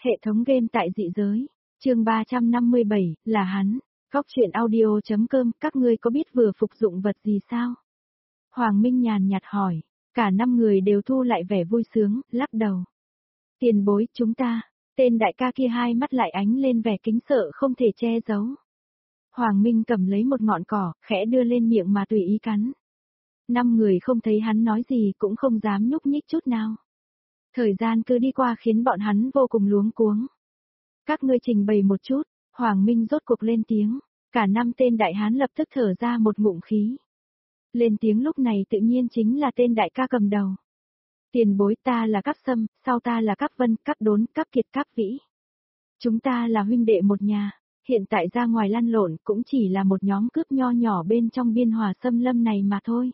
Hệ thống game tại dị giới. Chương 357, là hắn. Góc truyện audio.com, các ngươi có biết vừa phục dụng vật gì sao? Hoàng Minh nhàn nhạt hỏi. Cả 5 người đều thu lại vẻ vui sướng, lắc đầu. Tiền bối, chúng ta. Tên đại ca kia hai mắt lại ánh lên vẻ kính sợ không thể che giấu. Hoàng Minh cầm lấy một ngọn cỏ, khẽ đưa lên miệng mà tùy ý cắn. 5 người không thấy hắn nói gì cũng không dám nhúc nhích chút nào. Thời gian cứ đi qua khiến bọn hắn vô cùng luống cuống. Các ngươi trình bày một chút, Hoàng Minh rốt cuộc lên tiếng, cả 5 tên đại hán lập tức thở ra một ngụm khí. Lên tiếng lúc này tự nhiên chính là tên đại ca cầm đầu. Tiền bối, ta là Cáp Sâm, sau ta là Cáp Vân, Cáp Đốn, Cáp Kiệt, Cáp Vĩ. Chúng ta là huynh đệ một nhà, hiện tại ra ngoài lăn lộn cũng chỉ là một nhóm cướp nho nhỏ bên trong biên hòa xâm lâm này mà thôi.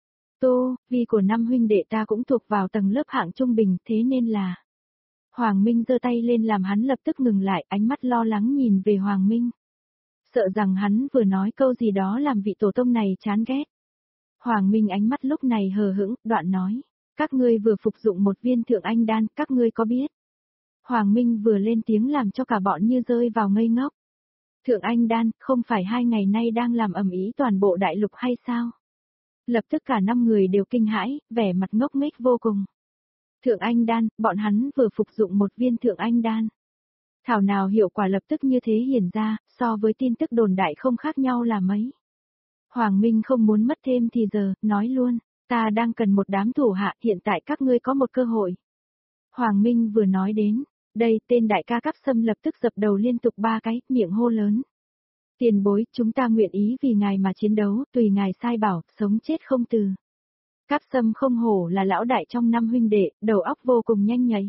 Tô, vi của 5 huynh đệ ta cũng thuộc vào tầng lớp hạng trung bình, thế nên là... Hoàng Minh giơ tay lên làm hắn lập tức ngừng lại, ánh mắt lo lắng nhìn về Hoàng Minh. Sợ rằng hắn vừa nói câu gì đó làm vị tổ tông này chán ghét. Hoàng Minh ánh mắt lúc này hờ hững, đoạn nói, các ngươi vừa phục dụng một viên thượng anh đan, các ngươi có biết? Hoàng Minh vừa lên tiếng làm cho cả bọn như rơi vào ngây ngốc. Thượng anh đan, không phải 2 ngày nay đang làm ầm ĩ toàn bộ đại lục hay sao? Lập tức cả 5 người đều kinh hãi, vẻ mặt ngốc nghếch vô cùng. Thượng anh đan, bọn hắn vừa phục dụng một viên thượng anh đan. Thảo nào hiệu quả lập tức như thế hiển ra, so với tin tức đồn đại không khác nhau là mấy. Hoàng Minh không muốn mất thêm thì giờ, nói luôn, ta đang cần một đám thủ hạ, hiện tại các ngươi có một cơ hội. Hoàng Minh vừa nói đến, đây, tên đại ca Cáp Sâm lập tức dập đầu liên tục 3 cái, miệng hô lớn. Tiền bối, chúng ta nguyện ý vì ngài mà chiến đấu, tùy ngài sai bảo, sống chết không từ. Cáp Sâm không hổ là lão đại trong 5 huynh đệ, đầu óc vô cùng nhanh nhạy.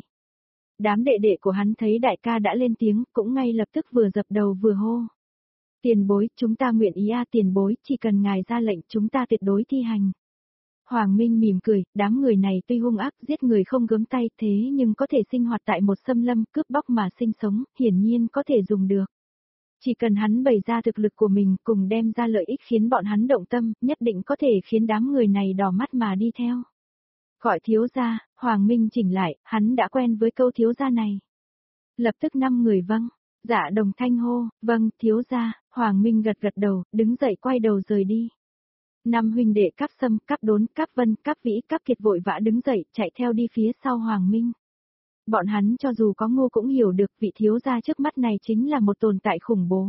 Đám đệ đệ của hắn thấy đại ca đã lên tiếng, cũng ngay lập tức vừa dập đầu vừa hô. Tiền bối, chúng ta nguyện ý tiền bối, chỉ cần ngài ra lệnh chúng ta tuyệt đối thi hành. Hoàng Minh mỉm cười, đám người này tuy hung ác, giết người không gớm tay thế nhưng có thể sinh hoạt tại một xâm lâm, cướp bóc mà sinh sống, hiển nhiên có thể dùng được. Chỉ cần hắn bày ra thực lực của mình cùng đem ra lợi ích khiến bọn hắn động tâm, nhất định có thể khiến đám người này đỏ mắt mà đi theo. Gọi thiếu gia, Hoàng Minh chỉnh lại, hắn đã quen với câu thiếu gia này. Lập tức 5 người vâng, dạ đồng thanh hô, vâng, thiếu gia, Hoàng Minh gật gật đầu, đứng dậy quay đầu rời đi. 5 huynh đệ Cáp Sâm, Cáp Đốn, Cáp Vân, Cáp Vĩ, Cáp Kiệt vội vã đứng dậy, chạy theo đi phía sau Hoàng Minh. Bọn hắn cho dù có ngu cũng hiểu được vị thiếu gia trước mắt này chính là một tồn tại khủng bố.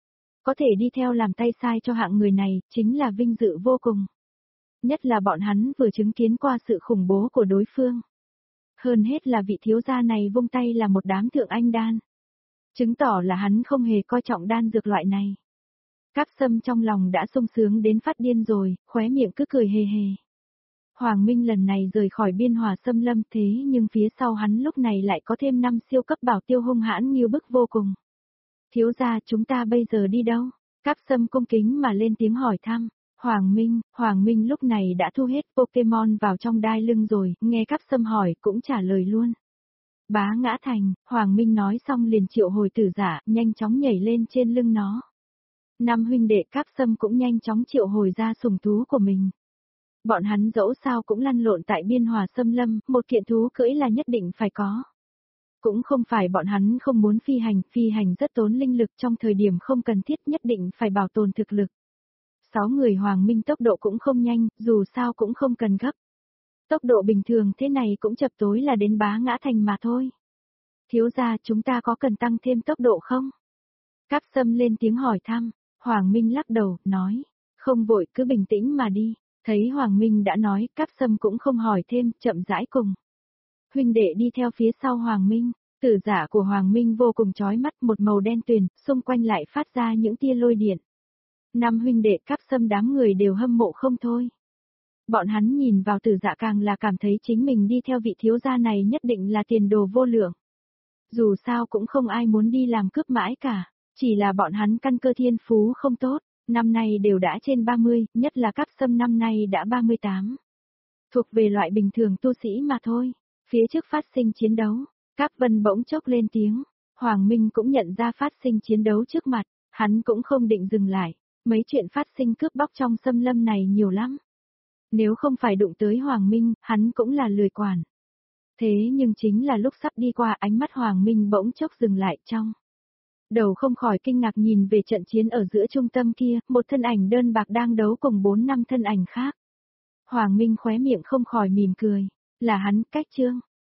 Có thể đi theo làm tay sai cho hạng người này, chính là vinh dự vô cùng. Nhất là bọn hắn vừa chứng kiến qua sự khủng bố của đối phương. Hơn hết là vị thiếu gia này vung tay là một đám thượng anh đan. Chứng tỏ là hắn không hề coi trọng đan dược loại này. Cáp Sâm trong lòng đã sung sướng đến phát điên rồi, khóe miệng cứ cười hề hề. Hoàng Minh lần này rời khỏi biên hòa xâm lâm thế nhưng phía sau hắn lúc này lại có thêm 5 siêu cấp bảo tiêu hung hãn như bức vô cùng. Thiếu gia, chúng ta bây giờ đi đâu? Cáp Sâm cung kính mà lên tiếng hỏi thăm. Hoàng Minh lúc này đã thu hết Pokemon vào trong đai lưng rồi, nghe Cáp Sâm hỏi cũng trả lời luôn. Bá Ngã Thành, Hoàng Minh nói xong liền triệu hồi tử giả, nhanh chóng nhảy lên trên lưng nó. 5 huynh đệ Cáp Sâm cũng nhanh chóng triệu hồi ra sủng thú của mình. Bọn hắn dẫu sao cũng lăn lộn tại biên hòa xâm lâm, một kiện thú cưỡi là nhất định phải có. Cũng không phải bọn hắn không muốn phi hành rất tốn linh lực trong thời điểm không cần thiết nhất định phải bảo tồn thực lực. 6 người Hoàng Minh tốc độ cũng không nhanh, dù sao cũng không cần gấp. Tốc độ bình thường thế này cũng chập tối là đến Bá Ngã Thành mà thôi. Thiếu gia, chúng ta có cần tăng thêm tốc độ không? Cáp Sâm lên tiếng hỏi thăm, Hoàng Minh lắc đầu, nói, không vội cứ bình tĩnh mà đi. Thấy Hoàng Minh đã nói, Cáp Sâm cũng không hỏi thêm, chậm rãi cùng. Huynh đệ đi theo phía sau Hoàng Minh, tử giả của Hoàng Minh vô cùng chói mắt, một màu đen tuyền, xung quanh lại phát ra những tia lôi điện. 5 huynh đệ Cáp Sâm đám người đều hâm mộ không thôi. Bọn hắn nhìn vào tử giả càng là cảm thấy chính mình đi theo vị thiếu gia này nhất định là tiền đồ vô lượng. Dù sao cũng không ai muốn đi làm cướp mãi cả, chỉ là bọn hắn căn cơ thiên phú không tốt. Năm nay đều đã trên 30, nhất là Cáp Sâm năm nay đã 38. Thuộc về loại bình thường tu sĩ mà thôi. Phía trước phát sinh chiến đấu, Cáp Vân bỗng chốc lên tiếng. Hoàng Minh cũng nhận ra phát sinh chiến đấu trước mặt, hắn cũng không định dừng lại. Mấy chuyện phát sinh cướp bóc trong xâm lâm này nhiều lắm. Nếu không phải đụng tới Hoàng Minh, hắn cũng là lười quản. Thế nhưng chính là lúc sắp đi qua, ánh mắt Hoàng Minh bỗng chốc dừng lại trong. Đầu không khỏi kinh ngạc nhìn về trận chiến ở giữa trung tâm kia, một thân ảnh đơn bạc đang đấu cùng 4 năm thân ảnh khác. Hoàng Minh khóe miệng không khỏi mỉm cười, là hắn, Cách Trương.